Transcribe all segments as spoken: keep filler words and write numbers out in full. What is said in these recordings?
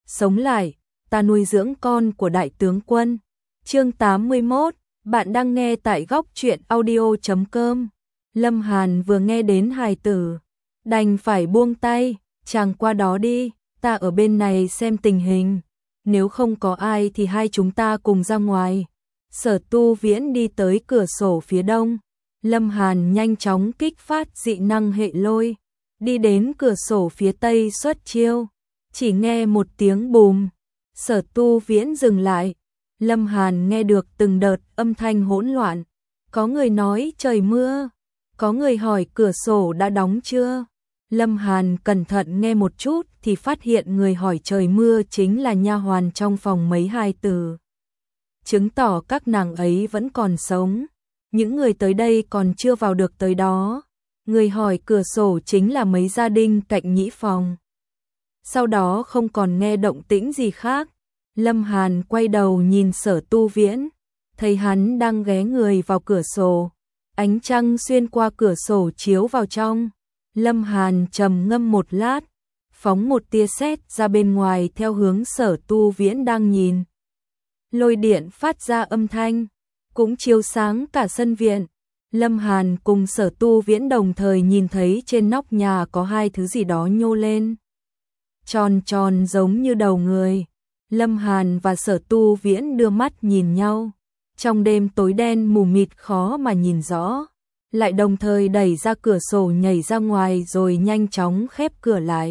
sống lại, ta nuôi dưỡng con của đại tướng quân. Chương tám mươi mốt, bạn đang nghe tại góc truyện audio chấm com. Lâm Hàn vừa nghe đến hài tử, đành phải buông tay, chàng qua đó đi, ta ở bên này xem tình hình, nếu không có ai thì hai chúng ta cùng ra ngoài. Sở Tu Viễn đi tới cửa sổ phía đông, Lâm Hàn nhanh chóng kích phát dị năng hệ lôi, đi đến cửa sổ phía tây xuất chiêu, chỉ nghe một tiếng bùm, Sở Tu Viễn dừng lại. Lâm Hàn nghe được từng đợt âm thanh hỗn loạn, có người nói trời mưa, có người hỏi cửa sổ đã đóng chưa. Lâm Hàn cẩn thận nghe một chút thì phát hiện người hỏi trời mưa chính là nha hoàn trong phòng mấy hài tử, chứng tỏ các nàng ấy vẫn còn sống. Những người tới đây còn chưa vào được tới đó. Người hỏi cửa sổ chính là mấy gia đình cạnh nhĩ phòng. Sau đó không còn nghe động tĩnh gì khác. Lâm Hàn quay đầu nhìn Sở Tu Viễn, thấy hắn đang ghé người vào cửa sổ, ánh trăng xuyên qua cửa sổ chiếu vào trong. Lâm Hàn trầm ngâm một lát, phóng một tia sét ra bên ngoài theo hướng Sở Tu Viễn đang nhìn. Lôi điện phát ra âm thanh, cũng chiếu sáng cả sân viện. Lâm Hàn cùng Sở Tu Viễn đồng thời nhìn thấy trên nóc nhà có hai thứ gì đó nhô lên, tròn tròn giống như đầu người. Lâm Hàn và Sở Tu Viễn đưa mắt nhìn nhau, trong đêm tối đen mù mịt khó mà nhìn rõ, lại đồng thời đẩy ra cửa sổ nhảy ra ngoài rồi nhanh chóng khép cửa lại.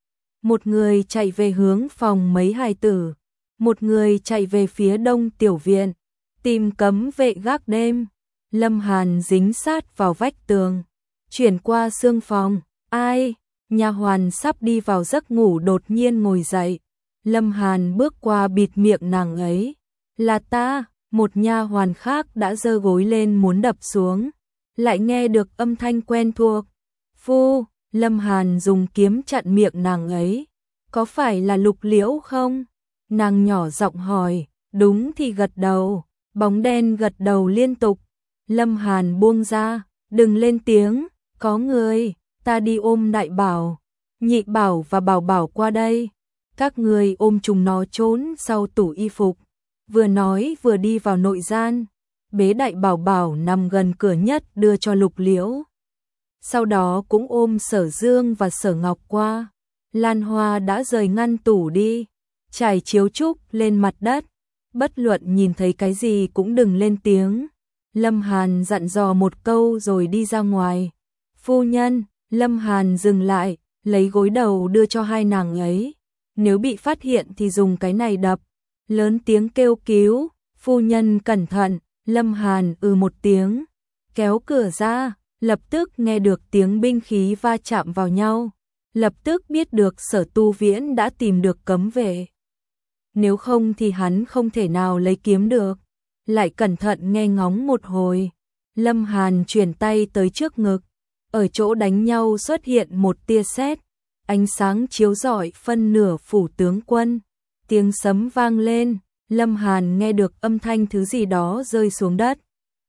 Một người chạy về hướng phòng mấy hài tử, một người chạy về phía đông tiểu viện, tìm cấm vệ gác đêm. Lâm Hàn dính sát vào vách tường, chuyển qua xương phòng. Ai? Nha hoàn sắp đi vào giấc ngủ đột nhiên ngồi dậy. Lâm Hàn bước qua bịt miệng nàng ấy. Là ta. Một nha hoàn khác đã giơ gối lên muốn đập xuống, lại nghe được âm thanh quen thuộc. Phu. Lâm Hàn dùng kiếm chặn miệng nàng ấy. Có phải là Lục Liễu không? Nàng nhỏ giọng hỏi. Đúng thì gật đầu. Bóng đen gật đầu liên tục. Lâm Hàn buông ra. Đừng lên tiếng. Có người. Ta đi ôm Đại Bảo, Nhị Bảo và Bảo Bảo qua đây. Các người ôm chúng nó trốn sau tủ y phục. Vừa nói vừa đi vào nội gian, bế Đại Bảo Bảo nằm gần cửa nhất đưa cho Lục Liễu. Sau đó cũng ôm Sở Dương và Sở Ngọc qua. Lan Hoa đã rời ngăn tủ đi, trải chiếu trúc lên mặt đất. Bất luận nhìn thấy cái gì cũng đừng lên tiếng. Lâm Hàn dặn dò một câu rồi đi ra ngoài. Phu nhân. Lâm Hàn dừng lại, lấy gối đầu đưa cho hai nàng ấy. Nếu bị phát hiện thì dùng cái này đập. Lớn tiếng kêu cứu. Phu nhân cẩn thận. Lâm Hàn ừ một tiếng, kéo cửa ra, lập tức nghe được tiếng binh khí va chạm vào nhau. Lập tức biết được Sở Tu Viễn đã tìm được cấm vệ. Nếu không thì hắn không thể nào lấy kiếm được. Lại cẩn thận nghe ngóng một hồi. Lâm Hàn chuyển tay tới trước ngực. Ở chỗ đánh nhau xuất hiện một tia sét, ánh sáng chiếu rọi phân nửa phủ tướng quân. Tiếng sấm vang lên, Lâm Hàn nghe được âm thanh thứ gì đó rơi xuống đất.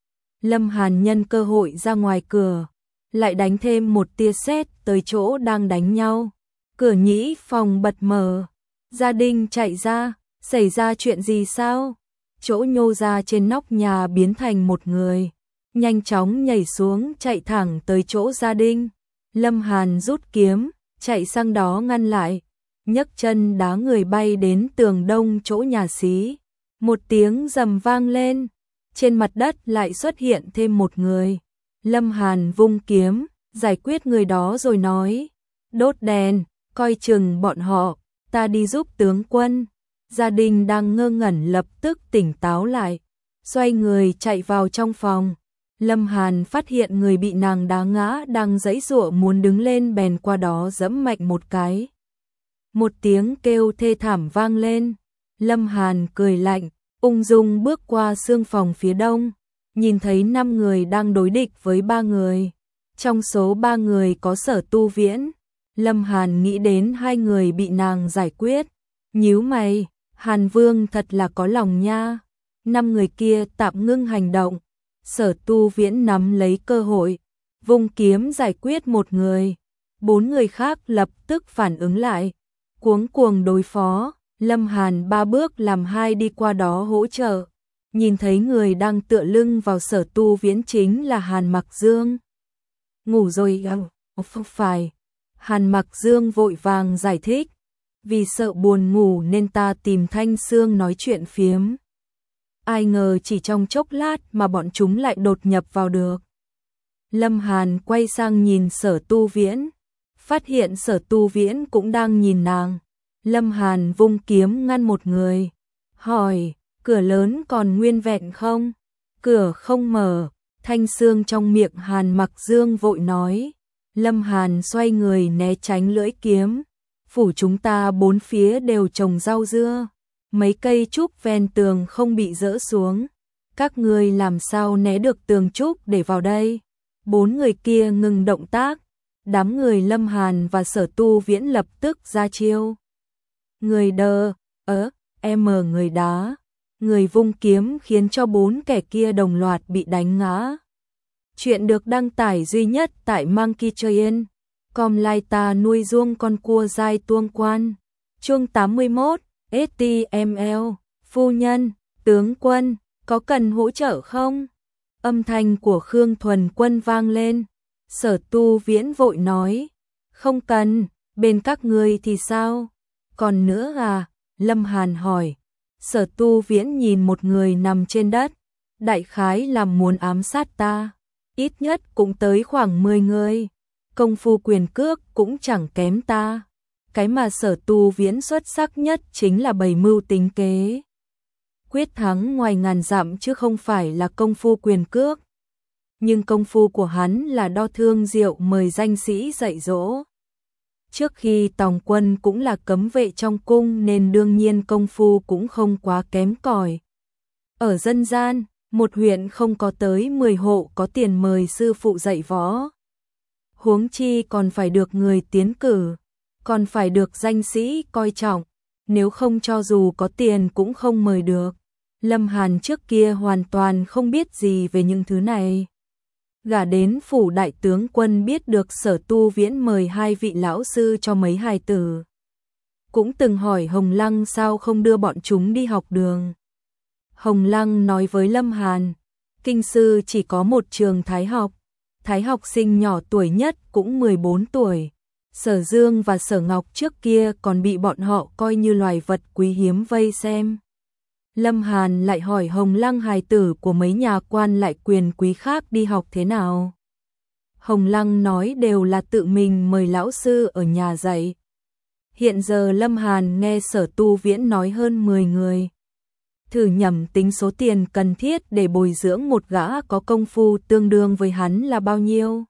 Lâm Hàn nhân cơ hội ra ngoài cửa, lại đánh thêm một tia sét tới chỗ đang đánh nhau. Cửa nhĩ phòng bật mở, gia đình chạy ra, xảy ra chuyện gì sao? Chỗ nhô ra trên nóc nhà biến thành một người, nhanh chóng nhảy xuống chạy thẳng tới chỗ gia đình. Lâm Hàn rút kiếm, chạy sang đó ngăn lại, nhấc chân đá người bay đến tường đông chỗ nhà xí. Một tiếng rầm vang lên, trên mặt đất lại xuất hiện thêm một người. Lâm Hàn vung kiếm, giải quyết người đó rồi nói, đốt đèn, coi chừng bọn họ, ta đi giúp tướng quân. Gia đình đang ngơ ngẩn lập tức tỉnh táo lại, xoay người chạy vào trong phòng. Lâm Hàn phát hiện người bị nàng đá ngã đang giãy giụa muốn đứng lên bèn qua đó giẫm mạnh một cái. Một tiếng kêu thê thảm vang lên. Lâm Hàn cười lạnh, ung dung bước qua xương phòng phía đông, nhìn thấy năm người đang đối địch với ba người. Trong số ba người có Sở Tu Viễn. Lâm Hàn nghĩ đến hai người bị nàng giải quyết, nhíu mày, Hàn Vương thật là có lòng nha. Năm người kia tạm ngưng hành động. Sở Tu Viễn nắm lấy cơ hội, vung kiếm giải quyết một người. Bốn người khác lập tức phản ứng lại, cuống cuồng đối phó. Lâm Hàn ba bước làm hai đi qua đó hỗ trợ. Nhìn thấy người đang tựa lưng vào Sở Tu Viễn chính là Hàn Mặc Dương. Ngủ rồi à? Không phải. Hàn Mặc Dương vội vàng giải thích. Vì sợ buồn ngủ nên ta tìm Thanh Sương nói chuyện phiếm. Ai ngờ chỉ trong chốc lát mà bọn chúng lại đột nhập vào được. Lâm Hàn quay sang nhìn Sở Tu Viễn. Phát hiện Sở Tu Viễn cũng đang nhìn nàng. Lâm Hàn vung kiếm ngăn một người. Hỏi, cửa lớn còn nguyên vẹn không? Cửa không mở. Thanh Sương trong miệng Hàn Mặc Dương vội nói. Lâm Hàn xoay người né tránh lưỡi kiếm. Phủ chúng ta bốn phía đều trồng rau dưa. Mấy cây trúc ven tường không bị dỡ xuống. Các người làm sao né được tường trúc để vào đây? Bốn người kia ngừng động tác. Đám người Lâm Hàn và Sở Tu Viễn lập tức ra chiêu. Người đờ, ớ, em mờ người đá. Người vung kiếm khiến cho bốn kẻ kia đồng loạt bị đánh ngã. Chuyện được đăng tải duy nhất tại Monkey Train. Com lai ta nuôi ruông con cua dai tuông quan. Chương tám mươi mốt, ét tê em lờ, phu nhân, tướng quân, có cần hỗ trợ không? Âm thanh của Khương Thuần Quân vang lên. Sở Tu Viễn vội nói, không cần, bên các ngươi thì sao? Còn nữa à? Lâm Hàn hỏi. Sở Tu Viễn nhìn một người nằm trên đất, đại khái làm muốn ám sát ta, ít nhất cũng tới khoảng mười người. Công phu quyền cước cũng chẳng kém ta. Cái mà Sở Tu Viễn xuất sắc nhất chính là bày mưu tính kế. Quyết thắng ngoài ngàn dặm chứ không phải là công phu quyền cước. Nhưng công phu của hắn là đo thương diệu mời danh sĩ dạy dỗ. Trước khi tòng quân cũng là cấm vệ trong cung nên đương nhiên công phu cũng không quá kém cỏi. Ở dân gian, một huyện không có tới mười hộ có tiền mời sư phụ dạy võ. Huống chi còn phải được người tiến cử, còn phải được danh sĩ coi trọng, nếu không cho dù có tiền cũng không mời được. Lâm Hàn trước kia hoàn toàn không biết gì về những thứ này. Gả đến phủ đại tướng quân biết được Sở Tu Viễn mời hai vị lão sư cho mấy hài tử. Cũng từng hỏi Hồng Lăng sao không đưa bọn chúng đi học đường. Hồng Lăng nói với Lâm Hàn, kinh sư chỉ có một trường thái học. Thái học sinh nhỏ tuổi nhất cũng mười bốn tuổi. Sở Dương và Sở Ngọc trước kia còn bị bọn họ coi như loài vật quý hiếm vây xem. Lâm Hàn lại hỏi Hồng Lăng hài tử của mấy nhà quan lại quyền quý khác đi học thế nào. Hồng Lăng nói đều là tự mình mời lão sư ở nhà dạy. Hiện giờ Lâm Hàn nghe Sở Tu Viễn nói hơn mười người. Thử nhẩm tính số tiền cần thiết để bồi dưỡng một gã có công phu tương đương với hắn là bao nhiêu.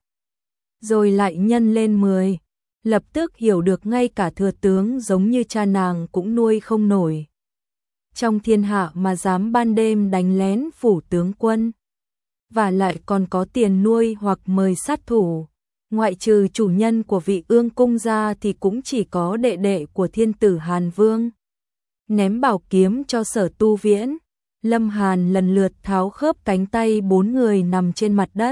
Rồi lại nhân lên mười. Lập tức hiểu được ngay cả thừa tướng giống như cha nàng cũng nuôi không nổi. Trong thiên hạ mà dám ban đêm đánh lén phủ tướng quân. Và lại còn có tiền nuôi hoặc mời sát thủ. Ngoại trừ chủ nhân của vị ương cung ra thì cũng chỉ có đệ đệ của thiên tử Hàn Vương. Ném bảo kiếm cho Sở Tu Viễn. Lâm Hàn lần lượt tháo khớp cánh tay bốn người nằm trên mặt đất.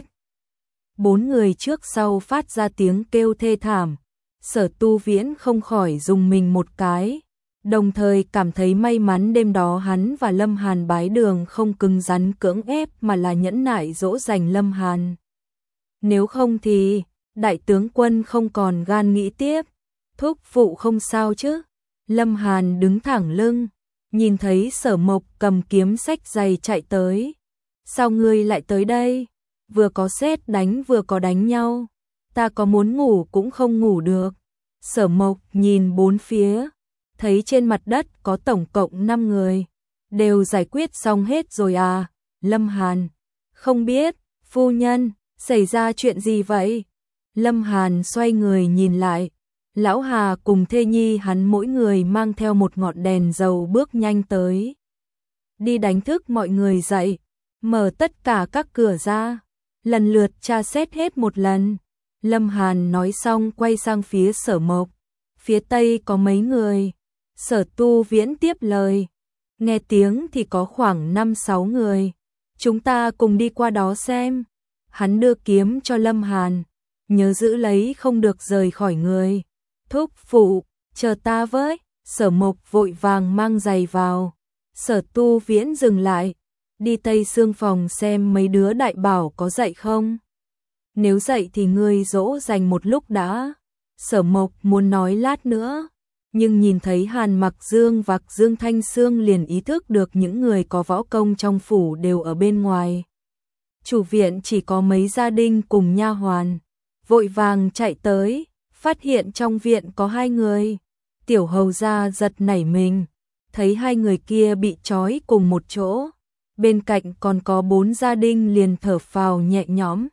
Bốn người trước sau phát ra tiếng kêu thê thảm. Sở Tu Viễn không khỏi dùng mình một cái. Đồng thời cảm thấy may mắn đêm đó hắn và Lâm Hàn bái đường không cứng rắn cưỡng ép mà là nhẫn nại dỗ dành Lâm Hàn. Nếu không thì, đại tướng quân không còn gan nghĩ tiếp. Thúc phụ không sao chứ? Lâm Hàn đứng thẳng lưng, nhìn thấy Sở Mộc cầm kiếm sách giày chạy tới. Sao ngươi lại tới đây? Vừa có sét đánh vừa có đánh nhau. Ta có muốn ngủ cũng không ngủ được. Sở Mộc nhìn bốn phía, thấy trên mặt đất có tổng cộng năm người. Đều giải quyết xong hết rồi à? Lâm Hàn, không biết, phu nhân, xảy ra chuyện gì vậy? Lâm Hàn xoay người nhìn lại. Lão Hà cùng thê nhi hắn mỗi người mang theo một ngọn đèn dầu bước nhanh tới. Đi đánh thức mọi người dậy, mở tất cả các cửa ra, lần lượt tra xét hết một lần. Lâm Hàn nói xong quay sang phía Sở Mộc. Phía tây có mấy người? Sở Tu Viễn tiếp lời. Nghe tiếng thì có khoảng năm sáu người. Chúng ta cùng đi qua đó xem. Hắn đưa kiếm cho Lâm Hàn. Nhớ giữ lấy không được rời khỏi người. Thúc phụ, chờ ta với. Sở Mộc vội vàng mang giày vào. Sở Tu Viễn dừng lại, đi Tây Sương phòng xem mấy đứa đại bảo có dậy không. Nếu dậy thì ngươi dỗ dành một lúc đã. Sở Mộc muốn nói lát nữa, nhưng nhìn thấy Hàn Mặc Dương và Dương Thanh Sương liền ý thức được những người có võ công trong phủ đều ở bên ngoài. Chủ viện chỉ có mấy gia đình cùng nha hoàn, vội vàng chạy tới, phát hiện trong viện có hai người. Tiểu hầu gia giật nảy mình, thấy hai người kia bị trói cùng một chỗ, bên cạnh còn có bốn gia đình liền thở phào nhẹ nhõm.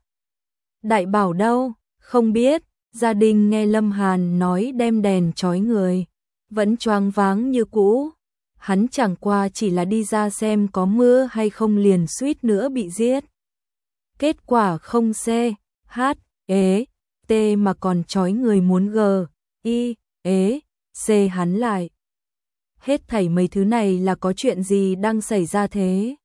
Đại bảo đâu? Không biết. Gia đình nghe Lâm Hàn nói đem đèn trói người, vẫn choáng váng như cũ. Hắn chẳng qua chỉ là đi ra xem có mưa hay không liền suýt nữa bị giết. Kết quả không C, H, ế, T mà còn trói người muốn G, I, ế, C hắn lại. Hết thảy mấy thứ này là có chuyện gì đang xảy ra thế?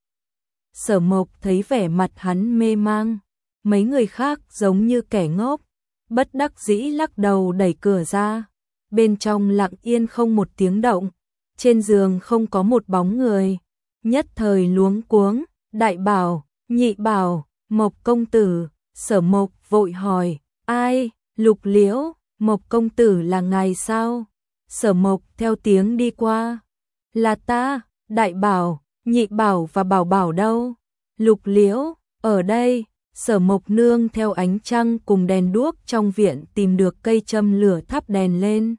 Sở Mộc thấy vẻ mặt hắn mê mang, mấy người khác giống như kẻ ngốc, bất đắc dĩ lắc đầu đẩy cửa ra. Bên trong lặng yên không một tiếng động, trên giường không có một bóng người. Nhất thời luống cuống, đại bảo, nhị bảo, Mộc công tử. Sở Mộc vội hỏi, ai? Lục Liễu. Mộc công tử là ngài sao? Sở Mộc theo tiếng đi qua, là ta. Đại bảo, nhị bảo và bảo bảo đâu? Lục Liễu, ở đây. Sở Mộc nương theo ánh trăng cùng đèn đuốc trong viện tìm được cây châm lửa thắp đèn lên.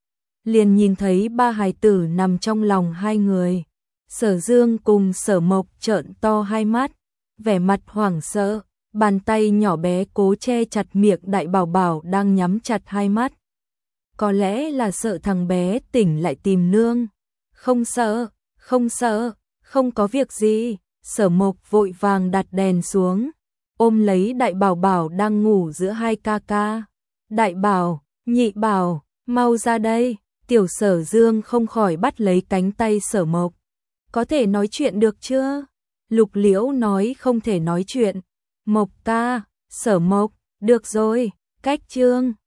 Liền nhìn thấy ba hài tử nằm trong lòng hai người. Sở Dương cùng Sở Mộc trợn to hai mắt, vẻ mặt hoảng sợ, bàn tay nhỏ bé cố che chặt miệng đại bảo bảo đang nhắm chặt hai mắt. Có lẽ là sợ thằng bé tỉnh lại tìm nương. Không sợ, không sợ, không có việc gì. Sở Mộc vội vàng đặt đèn xuống, ôm lấy đại bảo bảo đang ngủ giữa hai ca ca. Đại bảo, nhị bảo, mau ra đây. Tiểu Sở Dương không khỏi bắt lấy cánh tay Sở Mộc. Có thể nói chuyện được chưa? Lục Liễu nói không thể nói chuyện. Mộc ca, Sở Mộc, được rồi, cách chương.